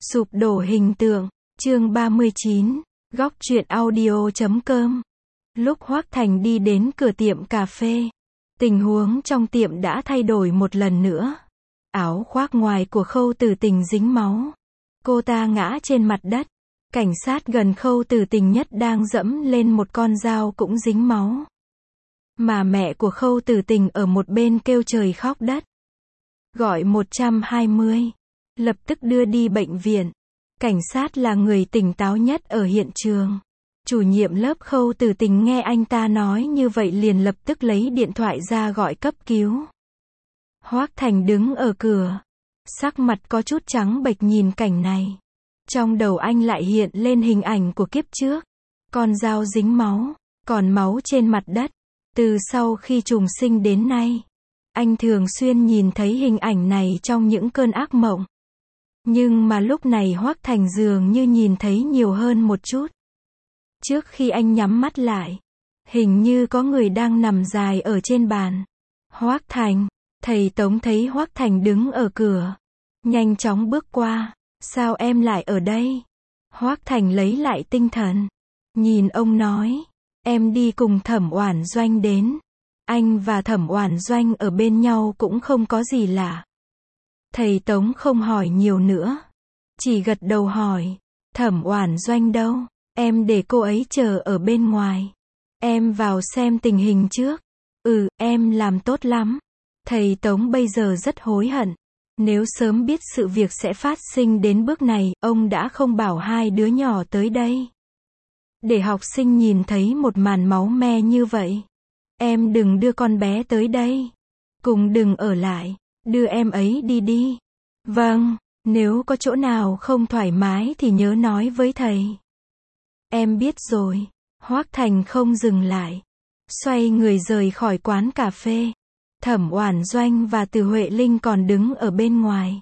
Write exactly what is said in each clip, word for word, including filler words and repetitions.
Sụp đổ hình tượng, chương ba mươi chín, góc truyện audio chấm com. Lúc Hoác Thành đi đến cửa tiệm cà phê, tình huống trong tiệm đã thay đổi một lần nữa. Áo khoác ngoài của Khâu Tử Tình dính máu. Cô ta ngã trên mặt đất. Cảnh sát gần Khâu Tử Tình nhất đang dẫm lên một con dao cũng dính máu. Mà mẹ của Khâu Tử Tình ở một bên kêu trời khóc đất. Gọi một hai không. Lập tức đưa đi bệnh viện. Cảnh sát là người tỉnh táo nhất ở hiện trường. Chủ nhiệm lớp Khâu Tử Tình nghe anh ta nói như vậy liền lập tức lấy điện thoại ra gọi cấp cứu. Hoác Thành đứng ở cửa. Sắc mặt có chút trắng bệch nhìn cảnh này. Trong đầu anh lại hiện lên hình ảnh của kiếp trước. Con dao dính máu, còn máu trên mặt đất. Từ sau khi trùng sinh đến nay, anh thường xuyên nhìn thấy hình ảnh này trong những cơn ác mộng. Nhưng mà lúc này Hoác Thành dường như nhìn thấy nhiều hơn một chút. Trước khi anh nhắm mắt lại, hình như có người đang nằm dài ở trên bàn. Hoác Thành, thầy Tống thấy Hoác Thành đứng ở cửa. Nhanh chóng bước qua, sao em lại ở đây? Hoác Thành lấy lại tinh thần. Nhìn ông nói, em đi cùng Thẩm Oản Doanh đến. Anh và Thẩm Oản Doanh ở bên nhau cũng không có gì lạ. Thầy Tống không hỏi nhiều nữa. Chỉ gật đầu hỏi, Thẩm Oản Doanh đâu? Em để cô ấy chờ ở bên ngoài. Em vào xem tình hình trước. Ừ, em làm tốt lắm. Thầy Tống bây giờ rất hối hận. Nếu sớm biết sự việc sẽ phát sinh đến bước này, ông đã không bảo hai đứa nhỏ tới đây. Để học sinh nhìn thấy một màn máu me như vậy. Em đừng đưa con bé tới đây. Cùng đừng ở lại. Đưa em ấy đi đi. Vâng, nếu có chỗ nào không thoải mái thì nhớ nói với thầy. Em biết rồi. Hoác Thành không dừng lại. Xoay người rời khỏi quán cà phê. Thẩm Oản Doanh và Từ Huệ Linh còn đứng ở bên ngoài.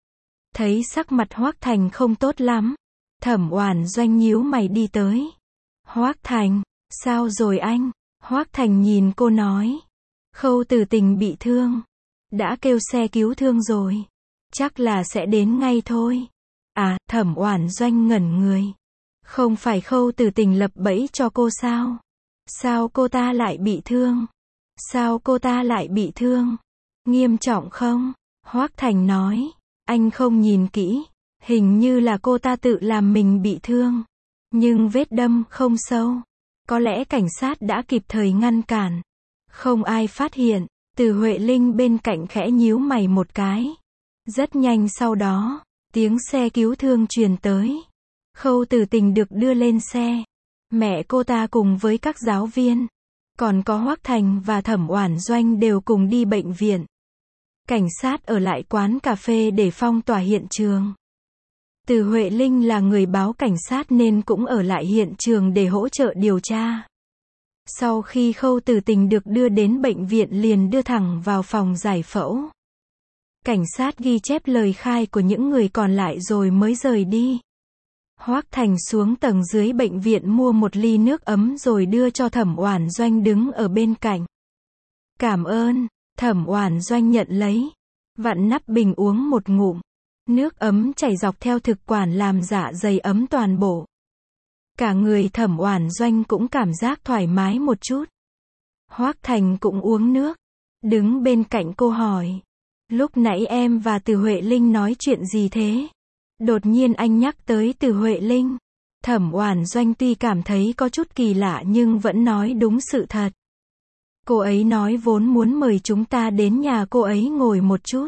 Thấy sắc mặt Hoác Thành không tốt lắm. Thẩm Oản Doanh nhíu mày đi tới. Hoác Thành, sao rồi anh? Hoác Thành nhìn cô nói. Khâu Tử Tình bị thương. Đã kêu xe cứu thương rồi. Chắc là sẽ đến ngay thôi. À, Thẩm Oản Doanh ngẩn người. Không phải Khâu Tử Tình lập bẫy cho cô sao? Sao cô ta lại bị thương? Sao cô ta lại bị thương? Nghiêm trọng không? Hoác Thành nói. Anh không nhìn kỹ. Hình như là cô ta tự làm mình bị thương. Nhưng vết đâm không sâu. Có lẽ cảnh sát đã kịp thời ngăn cản. Không ai phát hiện. Từ Huệ Linh bên cạnh khẽ nhíu mày một cái. Rất nhanh sau đó, tiếng xe cứu thương truyền tới. Khâu Tử Tình được đưa lên xe. Mẹ cô ta cùng với các giáo viên. Còn có Hoác Thành và Thẩm Oản Doanh đều cùng đi bệnh viện. Cảnh sát ở lại quán cà phê để phong tỏa hiện trường. Từ Huệ Linh là người báo cảnh sát nên cũng ở lại hiện trường để hỗ trợ điều tra. Sau khi Khâu Tử Tình được đưa đến bệnh viện liền đưa thẳng vào phòng giải phẫu. Cảnh sát ghi chép lời khai của những người còn lại rồi mới rời đi. Hoác Thành xuống tầng dưới bệnh viện mua một ly nước ấm rồi đưa cho Thẩm Oản Doanh đứng ở bên cạnh. Cảm ơn, Thẩm Oản Doanh nhận lấy. Vặn nắp bình uống một ngụm. Nước ấm chảy dọc theo thực quản làm dạ dày ấm toàn bộ. Cả người Thẩm Oản Doanh cũng cảm giác thoải mái một chút. Hoác Thành cũng uống nước. Đứng bên cạnh cô hỏi. Lúc nãy em và Từ Huệ Linh nói chuyện gì thế? Đột nhiên anh nhắc tới Từ Huệ Linh. Thẩm Oản Doanh tuy cảm thấy có chút kỳ lạ nhưng vẫn nói đúng sự thật. Cô ấy nói vốn muốn mời chúng ta đến nhà cô ấy ngồi một chút.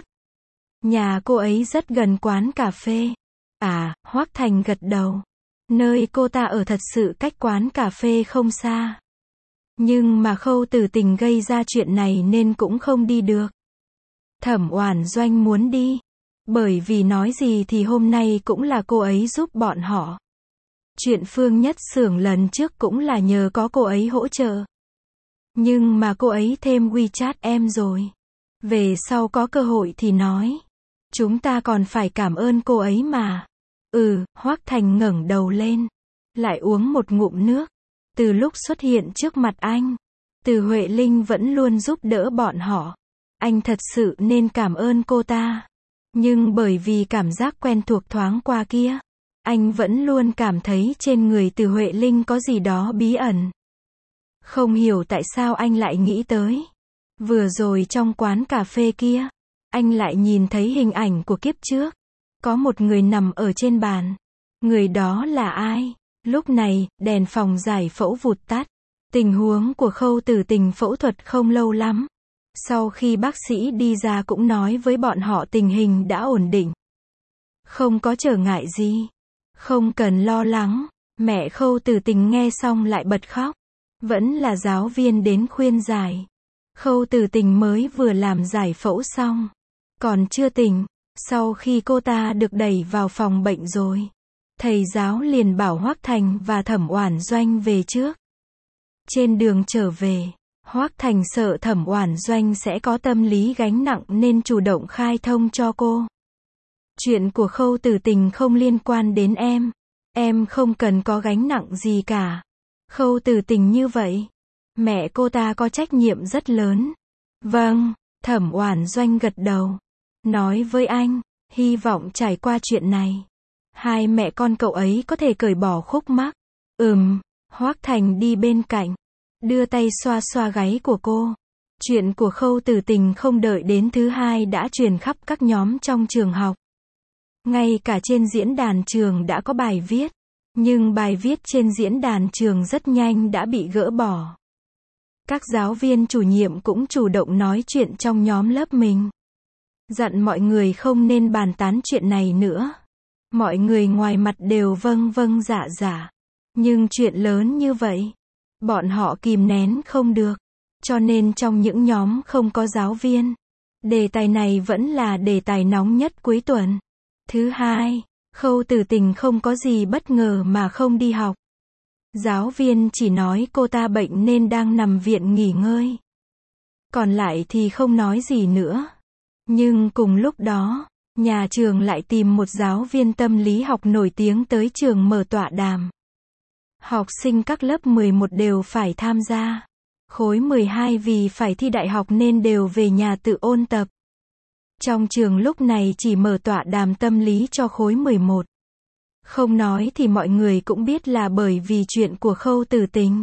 Nhà cô ấy rất gần quán cà phê. À, Hoác Thành gật đầu. Nơi cô ta ở thật sự cách quán cà phê không xa. Nhưng mà Khâu Tử Tình gây ra chuyện này nên cũng không đi được. Thẩm Oản Doanh muốn đi. Bởi vì nói gì thì hôm nay cũng là cô ấy giúp bọn họ. Chuyện Phương Nhất Xưởng lần trước cũng là nhờ có cô ấy hỗ trợ. Nhưng mà cô ấy thêm WeChat em rồi. Về sau có cơ hội thì nói. Chúng ta còn phải cảm ơn cô ấy mà. Ừ, Hoác Thành ngẩng đầu lên. Lại uống một ngụm nước. Từ lúc xuất hiện trước mặt anh, Từ Huệ Linh vẫn luôn giúp đỡ bọn họ. Anh thật sự nên cảm ơn cô ta. Nhưng bởi vì cảm giác quen thuộc thoáng qua kia, anh vẫn luôn cảm thấy trên người Từ Huệ Linh có gì đó bí ẩn. Không hiểu tại sao anh lại nghĩ tới. Vừa rồi trong quán cà phê kia, anh lại nhìn thấy hình ảnh của kiếp trước. Có một người nằm ở trên bàn. Người đó là ai? Lúc này, đèn phòng giải phẫu vụt tắt. Tình huống của Khâu Tử Tình phẫu thuật không lâu lắm. Sau khi bác sĩ đi ra cũng nói với bọn họ tình hình đã ổn định. Không có trở ngại gì. Không cần lo lắng. Mẹ Khâu Tử Tình nghe xong lại bật khóc. Vẫn là giáo viên đến khuyên giải. Khâu Tử Tình mới vừa làm giải phẫu xong. Còn chưa tỉnh. Sau khi cô ta được đẩy vào phòng bệnh rồi, thầy giáo liền bảo Hoắc Thành và Thẩm Oản Doanh về trước. Trên đường trở về, Hoắc Thành sợ Thẩm Oản Doanh sẽ có tâm lý gánh nặng nên chủ động khai thông cho cô. Chuyện của Khâu Tử Tình không liên quan đến em. Em không cần có gánh nặng gì cả. Khâu Tử Tình như vậy. Mẹ cô ta có trách nhiệm rất lớn. Vâng, Thẩm Oản Doanh gật đầu. Nói với anh, hy vọng trải qua chuyện này, hai mẹ con cậu ấy có thể cởi bỏ khúc mắc. Ừm, Hoắc Thành đi bên cạnh, đưa tay xoa xoa gáy của cô. Chuyện của Khâu Tử Tình không đợi đến thứ hai đã truyền khắp các nhóm trong trường học. Ngay cả trên diễn đàn trường đã có bài viết, nhưng bài viết trên diễn đàn trường rất nhanh đã bị gỡ bỏ. Các giáo viên chủ nhiệm cũng chủ động nói chuyện trong nhóm lớp mình. Dặn mọi người không nên bàn tán chuyện này nữa. Mọi người ngoài mặt đều vâng vâng dạ dạ. Nhưng chuyện lớn như vậy, bọn họ kìm nén không được. Cho nên trong những nhóm không có giáo viên, đề tài này vẫn là đề tài nóng nhất cuối tuần. Thứ hai, Khâu Tử Tình không có gì bất ngờ mà không đi học. Giáo viên chỉ nói cô ta bệnh nên đang nằm viện nghỉ ngơi. Còn lại thì không nói gì nữa. Nhưng cùng lúc đó, nhà trường lại tìm một giáo viên tâm lý học nổi tiếng tới trường mở tọa đàm. Học sinh các lớp mười một đều phải tham gia. Khối mười hai vì phải thi đại học nên đều về nhà tự ôn tập. Trong trường lúc này chỉ mở tọa đàm tâm lý cho khối mười một. Không nói thì mọi người cũng biết là bởi vì chuyện của Khâu Tử Tình.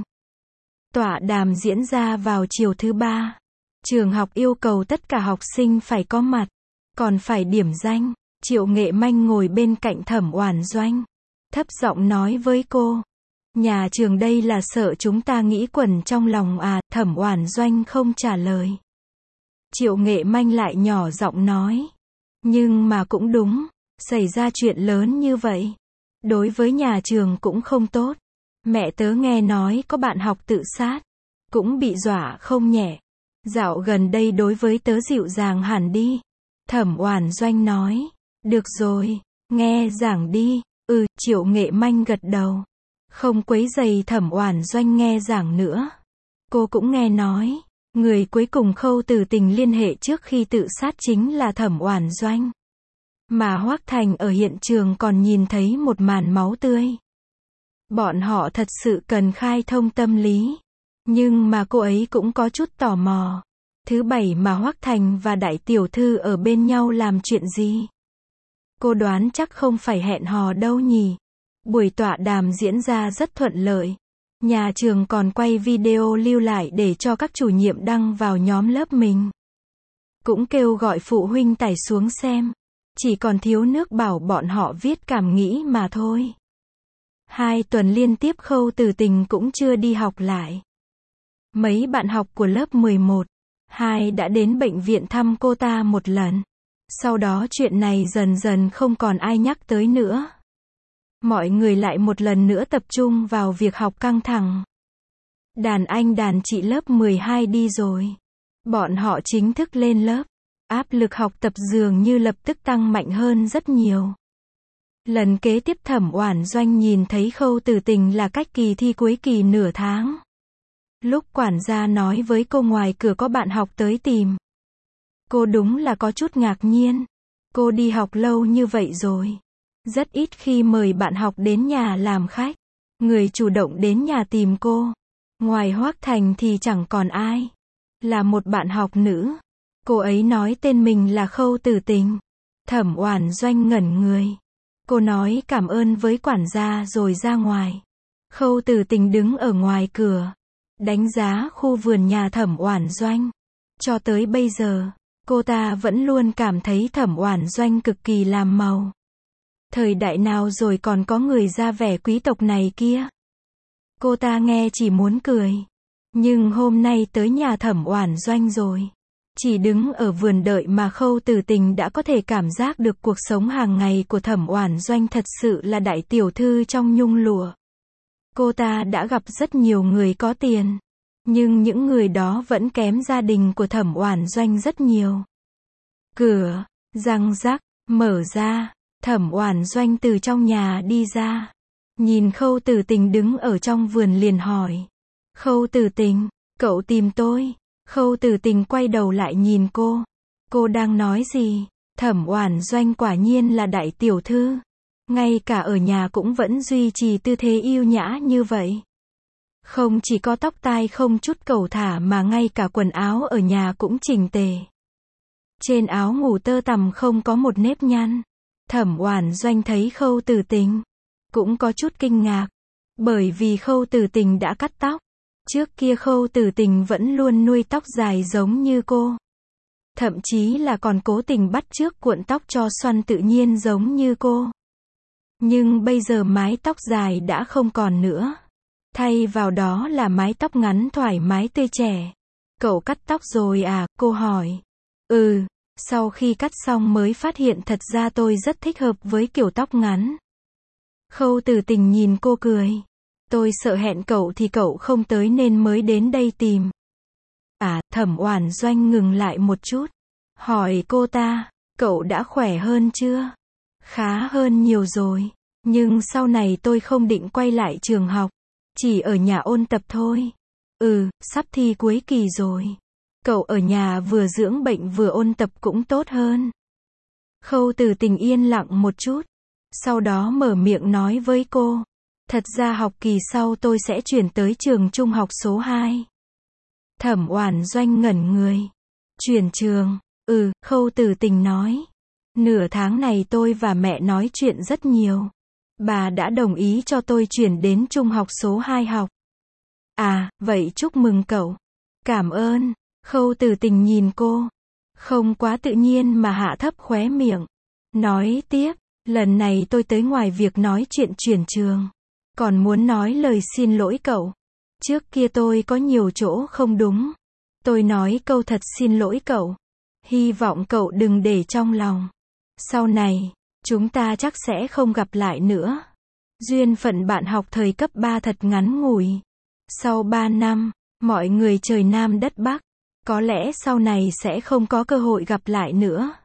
Tọa đàm diễn ra vào chiều thứ ba. Trường học yêu cầu tất cả học sinh phải có mặt, còn phải điểm danh. Triệu Nghệ Manh ngồi bên cạnh Thẩm Oản Doanh, thấp giọng nói với cô. Nhà trường đây là sợ chúng ta nghĩ quẩn trong lòng à, Thẩm Oản Doanh không trả lời. Triệu Nghệ Manh lại nhỏ giọng nói. Nhưng mà cũng đúng, xảy ra chuyện lớn như vậy. Đối với nhà trường cũng không tốt. Mẹ tớ nghe nói có bạn học tự sát, cũng bị dọa không nhẹ. Dạo gần đây đối với tớ dịu dàng hẳn đi. Thẩm Oản Doanh nói. Được rồi, nghe giảng đi. Ừ, Triệu Nghệ Manh gật đầu. Không quấy rầy Thẩm Oản Doanh nghe giảng nữa. Cô cũng nghe nói, người cuối cùng Khâu Tử Tình liên hệ trước khi tự sát chính là Thẩm Oản Doanh. Mà Hoắc Thành ở hiện trường còn nhìn thấy một màn máu tươi. Bọn họ thật sự cần khai thông tâm lý. Nhưng mà cô ấy cũng có chút tò mò. Thứ bảy mà Hoắc Thành và Đại Tiểu Thư ở bên nhau làm chuyện gì? Cô đoán chắc không phải hẹn hò đâu nhỉ. Buổi tọa đàm diễn ra rất thuận lợi. Nhà trường còn quay video lưu lại để cho các chủ nhiệm đăng vào nhóm lớp mình. Cũng kêu gọi phụ huynh tải xuống xem. Chỉ còn thiếu nước bảo bọn họ viết cảm nghĩ mà thôi. Hai tuần liên tiếp Khâu Tử Tình cũng chưa đi học lại. Mấy bạn học của lớp mười một, hai đã đến bệnh viện thăm cô ta một lần. Sau đó chuyện này dần dần không còn ai nhắc tới nữa. Mọi người lại một lần nữa tập trung vào việc học căng thẳng. Đàn anh đàn chị lớp mười hai đi rồi. Bọn họ chính thức lên lớp. Áp lực học tập dường như lập tức tăng mạnh hơn rất nhiều. Lần kế tiếp Thẩm Oản Doanh nhìn thấy Khâu Tử Tình là cách kỳ thi cuối kỳ nửa tháng. Lúc quản gia nói với cô ngoài cửa có bạn học tới tìm. Cô đúng là có chút ngạc nhiên. Cô đi học lâu như vậy rồi. Rất ít khi mời bạn học đến nhà làm khách. Người chủ động đến nhà tìm cô. Ngoài Hoắc Thành thì chẳng còn ai. Là một bạn học nữ. Cô ấy nói tên mình là Khâu Tử Tình. Thẩm Oản Doanh ngẩn người. Cô nói cảm ơn với quản gia rồi ra ngoài. Khâu Tử Tình đứng ở ngoài cửa, đánh giá khu vườn nhà Thẩm Oản Doanh. Cho tới bây giờ, cô ta vẫn luôn cảm thấy Thẩm Oản Doanh cực kỳ làm màu. Thời đại nào rồi còn có người ra vẻ quý tộc này kia. Cô ta nghe chỉ muốn cười. Nhưng hôm nay tới nhà Thẩm Oản Doanh rồi. Chỉ đứng ở vườn đợi mà Khâu Tử Tình đã có thể cảm giác được cuộc sống hàng ngày của Thẩm Oản Doanh thật sự là đại tiểu thư trong nhung lụa. Cô ta đã gặp rất nhiều người có tiền. Nhưng những người đó vẫn kém gia đình của Thẩm Oản Doanh rất nhiều. Cửa, răng rắc, mở ra. Thẩm Oản Doanh từ trong nhà đi ra. Nhìn Khâu Tử Tình đứng ở trong vườn liền hỏi. Khâu Tử Tình, cậu tìm tôi. Khâu Tử Tình quay đầu lại nhìn cô. Cô đang nói gì? Thẩm Oản Doanh quả nhiên là đại tiểu thư. Ngay cả ở nhà cũng vẫn duy trì tư thế yêu nhã như vậy. Không chỉ có tóc tai không chút cẩu thả mà ngay cả quần áo ở nhà cũng chỉnh tề. Trên áo ngủ tơ tằm không có một nếp nhăn. Thẩm Oản Doanh thấy Khâu Tử Tình, cũng có chút kinh ngạc. Bởi vì Khâu Tử Tình đã cắt tóc. Trước kia Khâu Tử Tình vẫn luôn nuôi tóc dài giống như cô. Thậm chí là còn cố tình bắt chước cuộn tóc cho xoăn tự nhiên giống như cô. Nhưng bây giờ mái tóc dài đã không còn nữa. Thay vào đó là mái tóc ngắn thoải mái tươi trẻ. Cậu cắt tóc rồi à? Cô hỏi. Ừ, sau khi cắt xong mới phát hiện thật ra tôi rất thích hợp với kiểu tóc ngắn. Khâu Tử Tình nhìn cô cười. Tôi sợ hẹn cậu thì cậu không tới nên mới đến đây tìm. À, Thẩm Oản Doanh ngừng lại một chút. Hỏi cô ta, cậu đã khỏe hơn chưa? Khá hơn nhiều rồi. Nhưng sau này tôi không định quay lại trường học. Chỉ ở nhà ôn tập thôi. Ừ, sắp thi cuối kỳ rồi. Cậu ở nhà vừa dưỡng bệnh vừa ôn tập cũng tốt hơn. Khâu Tử Tình yên lặng một chút. Sau đó mở miệng nói với cô. Thật ra học kỳ sau tôi sẽ chuyển tới trường trung học số hai. Thẩm Oản Doanh ngẩn người. Chuyển trường? Ừ, Khâu Tử Tình nói. Nửa tháng này tôi và mẹ nói chuyện rất nhiều. Bà đã đồng ý cho tôi chuyển đến trung học số hai học. À, vậy chúc mừng cậu. Cảm ơn. Khâu Tử Tình nhìn cô. Không quá tự nhiên mà hạ thấp khóe miệng. Nói tiếp, lần này tôi tới ngoài việc nói chuyện chuyển trường. Còn muốn nói lời xin lỗi cậu. Trước kia tôi có nhiều chỗ không đúng. Tôi nói câu thật xin lỗi cậu. Hy vọng cậu đừng để trong lòng. Sau này, chúng ta chắc sẽ không gặp lại nữa. Duyên phận bạn học thời cấp ba thật ngắn ngủi. Sau ba năm, mọi người trời Nam đất Bắc. Có lẽ sau này sẽ không có cơ hội gặp lại nữa.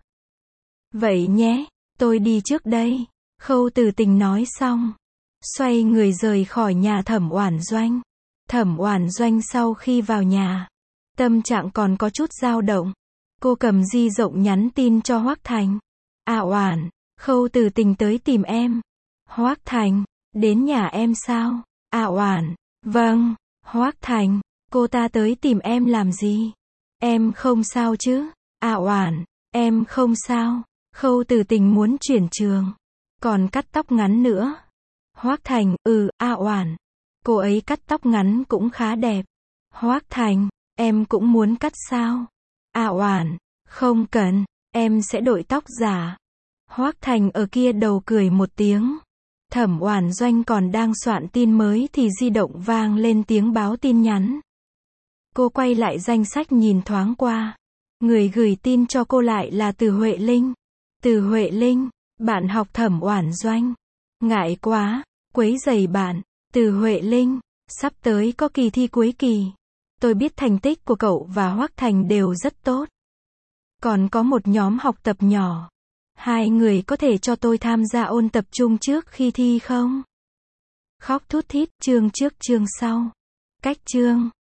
Vậy nhé, tôi đi trước đây. Khâu Tử Tình nói xong. Xoay người rời khỏi nhà Thẩm Oản Doanh. Thẩm Oản Doanh sau khi vào nhà, tâm trạng còn có chút dao động. Cô cầm di động nhắn tin cho Hoắc Thành. À Oản, Khâu Tử Tình tới tìm em. Hoắc Thành, đến nhà em sao? À Oản, vâng. Hoắc Thành, cô ta tới tìm em làm gì? Em không sao chứ? À Oản, em không sao. Khâu Tử Tình muốn chuyển trường, còn cắt tóc ngắn nữa. Hoắc Thành, ừ, À Oản. Cô ấy cắt tóc ngắn cũng khá đẹp. Hoắc Thành, em cũng muốn cắt sao? À Oản, không cần, em sẽ đội tóc giả. Hoắc Thành ở kia đầu cười một tiếng. Thẩm Oản Doanh còn đang soạn tin mới thì di động vang lên tiếng báo tin nhắn. Cô quay lại danh sách nhìn thoáng qua. Người gửi tin cho cô lại là Từ Huệ Linh. Từ Huệ Linh, bạn học Thẩm Oản Doanh. Ngại quá, quấy rầy bạn. Từ Huệ Linh, sắp tới có kỳ thi cuối kỳ. Tôi biết thành tích của cậu và Hoắc Thành đều rất tốt. Còn có một nhóm học tập nhỏ. Hai người có thể cho tôi tham gia ôn tập chung trước khi thi không? Khóc thút thít, chương trước chương sau. Cách chương.